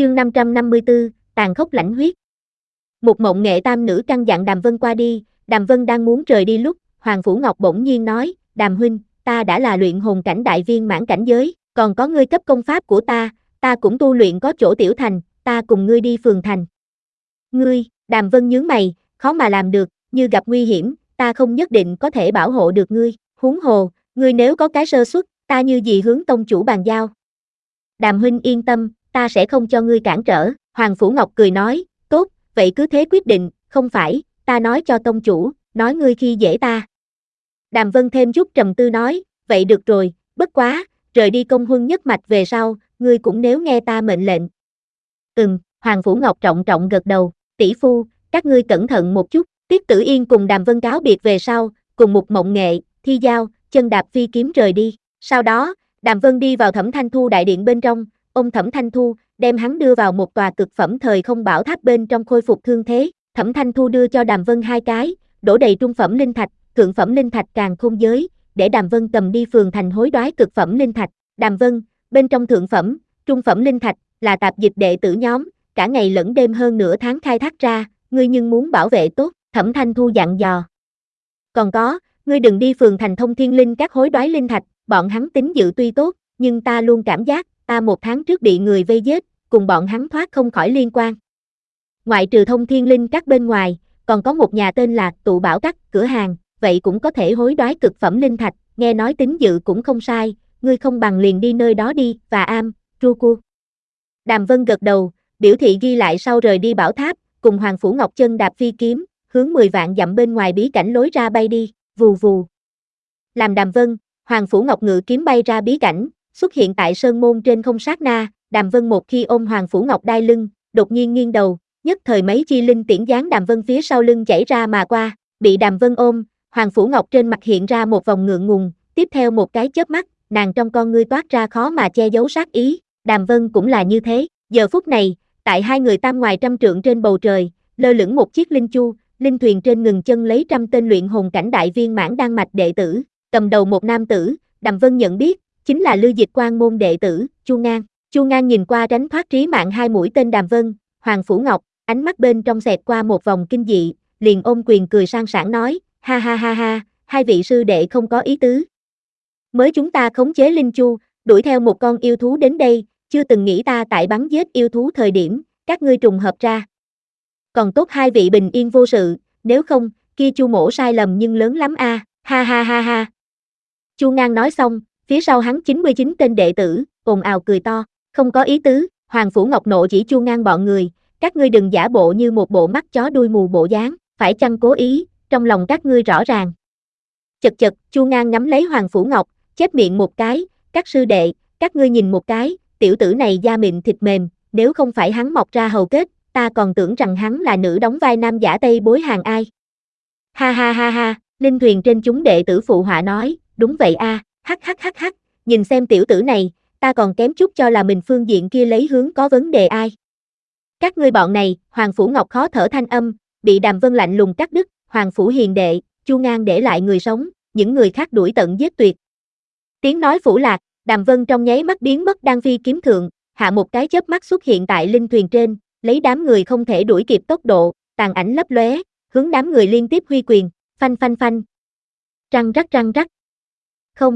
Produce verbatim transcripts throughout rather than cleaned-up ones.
Chương năm trăm năm mươi tư, tàn khốc lãnh huyết. Một mộng nghệ tam nữ căn dặn Đàm Vân qua đi, Đàm Vân đang muốn rời đi lúc, Hoàng Phủ Ngọc bỗng nhiên nói, Đàm huynh, ta đã là luyện hồn cảnh đại viên mãn cảnh giới, còn có ngươi cấp công pháp của ta, ta cũng tu luyện có chỗ tiểu thành, ta cùng ngươi đi phường thành. Ngươi, Đàm Vân nhướng mày, khó mà làm được, như gặp nguy hiểm, ta không nhất định có thể bảo hộ được ngươi, huống hồ, ngươi nếu có cái sơ suất, ta như gì hướng tông chủ bàn giao. Đàm huynh yên tâm, ta sẽ không cho ngươi cản trở, Hoàng Phủ Ngọc cười nói, tốt, vậy cứ thế quyết định, không phải, ta nói cho tông chủ, nói ngươi khi dễ ta. Đàm Vân thêm chút trầm tư nói, vậy được rồi, bất quá, rời đi công huân nhất mạch về sau, ngươi cũng nếu nghe ta mệnh lệnh. Ừm, Hoàng Phủ Ngọc trọng trọng gật đầu, tỷ phu, các ngươi cẩn thận một chút, Tiết Tử Yên cùng Đàm Vân cáo biệt về sau, cùng một mộng nghệ, thi giao, chân đạp phi kiếm rời đi, sau đó, Đàm Vân đi vào Thẩm Thanh Thu đại điện bên trong, ông Thẩm Thanh Thu, đem hắn đưa vào một tòa cực phẩm thời không bảo tháp bên trong khôi phục thương thế, Thẩm Thanh Thu đưa cho Đàm Vân hai cái, đổ đầy trung phẩm linh thạch, thượng phẩm linh thạch càng không giới, để Đàm Vân cầm đi phường thành hối đoái cực phẩm linh thạch, Đàm Vân, bên trong thượng phẩm, trung phẩm linh thạch, là tạp dịch đệ tử nhóm, cả ngày lẫn đêm hơn nửa tháng khai thác ra, ngươi nhưng muốn bảo vệ tốt, Thẩm Thanh Thu dặn dò. Còn có, ngươi đừng đi phường thành Thông Thiên Linh các hối đoái linh thạch, bọn hắn tính dự tuy tốt, nhưng ta luôn cảm giác, ta một tháng trước bị người vây giết, cùng bọn hắn thoát không khỏi liên quan. Ngoại trừ Thông Thiên Linh các bên ngoài, còn có một nhà tên là Tụ Bảo Các, cửa hàng, vậy cũng có thể hối đoái cực phẩm linh thạch, nghe nói tính dự cũng không sai, ngươi không bằng liền đi nơi đó đi, và am, ru cu. Đàm Vân gật đầu, biểu thị ghi lại sau rời đi bảo tháp, cùng Hoàng Phủ Ngọc chân đạp phi kiếm, hướng mười vạn dặm bên ngoài bí cảnh lối ra bay đi, vù vù. Làm Đàm Vân, Hoàng Phủ Ngọc ngự kiếm bay ra bí cảnh, xuất hiện tại sơn môn trên không sát na, Đàm Vân một khi ôm Hoàng Phủ Ngọc đai lưng, đột nhiên nghiêng đầu, nhất thời mấy chi linh tiễn giáng Đàm Vân phía sau lưng chảy ra mà qua, bị Đàm Vân ôm, Hoàng Phủ Ngọc trên mặt hiện ra một vòng ngượng ngùng, tiếp theo một cái chớp mắt, nàng trong con ngươi toát ra khó mà che giấu sát ý, Đàm Vân cũng là như thế, giờ phút này, tại hai người tam ngoài trăm trượng trên bầu trời, lơ lửng một chiếc linh chu, linh thuyền trên ngừng chân lấy trăm tên luyện hồn cảnh đại viên mãn đan mạch đệ tử, cầm đầu một nam tử, Đàm Vân nhận biết, chính là Lưu Dịch Quan môn đệ tử, Chu Ngang. Chu Ngang nhìn qua tránh thoát trí mạng hai mũi tên Đàm Vân, Hoàng Phủ Ngọc, ánh mắt bên trong xẹt qua một vòng kinh dị, liền ôm quyền cười sang sảng nói, ha ha ha ha, hai vị sư đệ không có ý tứ. Mới chúng ta khống chế linh chu, đuổi theo một con yêu thú đến đây, chưa từng nghĩ ta tại bắn giết yêu thú thời điểm, các ngươi trùng hợp ra. Còn tốt hai vị bình yên vô sự, nếu không, kia Chu mỗ sai lầm nhưng lớn lắm a, à. Ha ha ha ha. Chu Ngang nói xong, phía sau hắn chín mươi chín tên đệ tử, ồn ào cười to, không có ý tứ, Hoàng Phủ Ngọc nộ chỉ Chu Ngang bọn người, các ngươi đừng giả bộ như một bộ mắt chó đuôi mù bộ dáng, phải chăng cố ý, trong lòng các ngươi rõ ràng. Chật chật, Chu Ngang nắm lấy Hoàng Phủ Ngọc, chép miệng một cái, các sư đệ, các ngươi nhìn một cái, tiểu tử này da mịn thịt mềm, nếu không phải hắn mọc ra hầu kết, ta còn tưởng rằng hắn là nữ đóng vai nam giả tây bối hàng ai. Ha ha ha ha, linh thuyền trên chúng đệ tử phụ họa nói, đúng vậy a, à, hắc hắc hắc hắc, nhìn xem tiểu tử này, ta còn kém chút cho là mình phương diện kia lấy hướng có vấn đề ai. Các ngươi bọn này, Hoàng Phủ Ngọc khó thở thanh âm, bị Đàm Vân lạnh lùng cắt đứt, Hoàng Phủ hiền đệ, Chu Ngang để lại người sống, những người khác đuổi tận giết tuyệt. Tiếng nói phủ lạc, Đàm Vân trong nháy mắt biến mất đang phi kiếm thượng, hạ một cái chớp mắt xuất hiện tại linh thuyền trên, lấy đám người không thể đuổi kịp tốc độ, tàn ảnh lấp lóe, hướng đám người liên tiếp huy quyền, phanh phanh phanh. Răng rắc răng rắc. Không.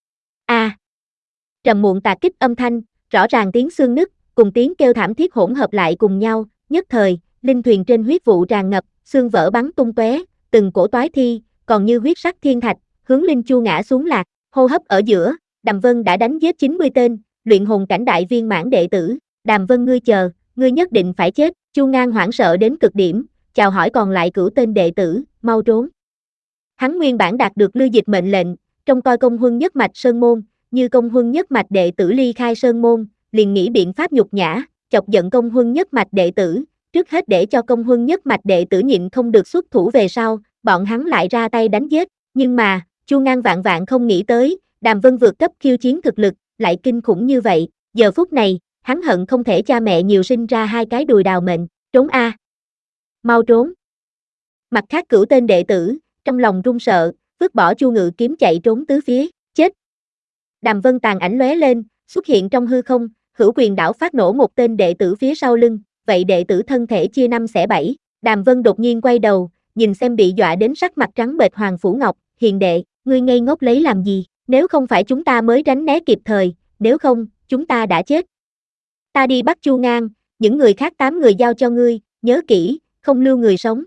A. À. Trầm muộn tạc kích âm thanh, rõ ràng tiếng xương nứt, cùng tiếng kêu thảm thiết hỗn hợp lại cùng nhau, nhất thời, linh thuyền trên huyết vụ tràn ngập, xương vỡ bắn tung tóe, từng cổ toái thi, còn như huyết sắc thiên thạch, hướng linh chu ngã xuống lạc, hô hấp ở giữa, Đàm Vân đã đánh giết chín mươi tên, luyện hồn cảnh đại viên mãn đệ tử, Đàm Vân ngươi chờ, ngươi nhất định phải chết, Chu Ngang hoảng sợ đến cực điểm, chào hỏi còn lại cửu tên đệ tử, mau trốn. Hắn nguyên bản đạt được Lưu Dịch mệnh lệnh, trông coi công huân nhất mạch sơn môn, như công huân nhất mạch đệ tử ly khai sơn môn, liền nghĩ biện pháp nhục nhã, chọc giận công huân nhất mạch đệ tử, trước hết để cho công huân nhất mạch đệ tử nhịn không được xuất thủ về sau, bọn hắn lại ra tay đánh giết, nhưng mà, Chu Ngang vạn vạn không nghĩ tới, Đàm Vân vượt cấp khiêu chiến thực lực, lại kinh khủng như vậy, giờ phút này, hắn hận không thể cha mẹ nhiều sinh ra hai cái đùi đào mệnh, trốn a. Mau trốn. Mặt khác cửu tên đệ tử, trong lòng run sợ, vứt bỏ Chu Ngự kiếm chạy trốn tứ phía, chết. Đàm Vân tàn ảnh lóe lên, xuất hiện trong hư không, Hữu Quyền đảo phát nổ một tên đệ tử phía sau lưng, vậy đệ tử thân thể chia năm xẻ bảy. Đàm Vân đột nhiên quay đầu, nhìn xem bị dọa đến sắc mặt trắng bệch Hoàng Phủ Ngọc, hiền đệ, ngươi ngây ngốc lấy làm gì, nếu không phải chúng ta mới tránh né kịp thời, nếu không, chúng ta đã chết. Ta đi bắt Chu Ngang, những người khác tám người giao cho ngươi, nhớ kỹ, không lưu người sống.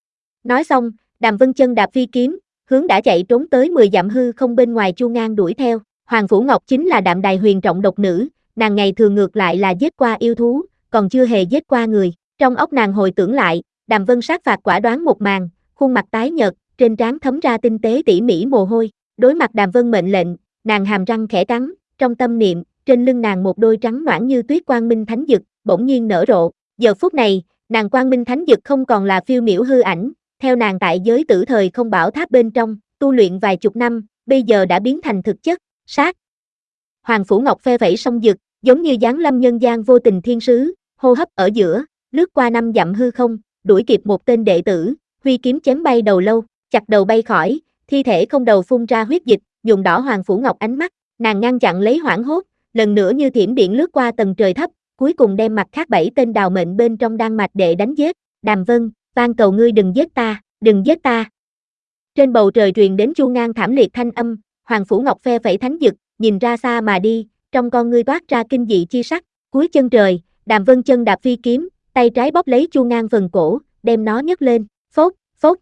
Nói xong, Đàm Vân chân đạp phi kiếm, hướng đã chạy trốn tới mười dặm hư không bên ngoài Chu Ngang đuổi theo. Hoàng Phủ Ngọc chính là Đạm Đài huyền trọng độc nữ, nàng ngày thường ngược lại là giết qua yêu thú, còn chưa hề giết qua người. Trong óc nàng hồi tưởng lại, Đàm Vân sát phạt quả đoán một màn, khuôn mặt tái nhợt, trên trán thấm ra tinh tế tỉ mỉ mồ hôi. Đối mặt Đàm Vân mệnh lệnh, nàng hàm răng khẽ cắn, trong tâm niệm, trên lưng nàng một đôi trắng nõn như tuyết quang minh thánh dực, bỗng nhiên nở rộ. Giờ phút này, nàng quang minh thánh dực không còn là phiêu miểu hư ảnh, theo nàng tại giới tử thời không bảo tháp bên trong, tu luyện vài chục năm, bây giờ đã biến thành thực chất, sát. Hoàng Phủ Ngọc phe phẩy song dực, giống như giáng lâm nhân gian vô tình thiên sứ, hô hấp ở giữa, lướt qua năm dặm hư không, đuổi kịp một tên đệ tử, huy kiếm chém bay đầu lâu, chặt đầu bay khỏi, thi thể không đầu phun ra huyết dịch, nhuộm đỏ Hoàng Phủ Ngọc ánh mắt, nàng ngăn chặn lấy hoảng hốt, lần nữa như thiểm điện lướt qua tầng trời thấp, cuối cùng đem mặt khác bảy tên đào mệnh bên trong đan mạch đệ đánh giết. Đàm Vân, van cầu ngươi đừng giết ta, đừng giết ta. Trên bầu trời truyền đến Chu Ngang thảm liệt thanh âm, Hoàng Phủ Ngọc phe phẩy thánh dực, nhìn ra xa mà đi, trong con ngươi toát ra kinh dị chi sắc. Cuối chân trời, Đàm Vân chân đạp phi kiếm, tay trái bóp lấy Chu Ngang phần cổ, đem nó nhấc lên, phốt, phốt.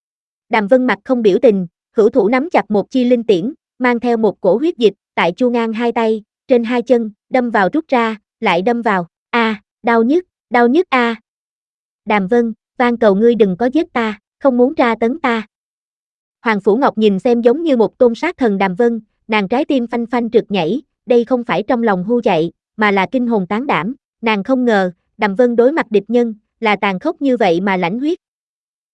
Đàm Vân mặt không biểu tình, hữu thủ nắm chặt một chi linh tiễn, mang theo một cổ huyết dịch, tại Chu Ngang hai tay, trên hai chân, đâm vào rút ra, lại đâm vào, a, à, đau nhức, đau nhức a. À. Đàm Vân, van cầu ngươi đừng có giết ta, không muốn tra tấn ta. Hoàng Phủ Ngọc nhìn xem giống như một tôn sát thần Đàm Vân, nàng trái tim phanh phanh trượt nhảy, đây không phải trong lòng hu chạy, mà là kinh hồn tán đảm, nàng không ngờ, Đàm Vân đối mặt địch nhân, là tàn khốc như vậy mà lãnh huyết,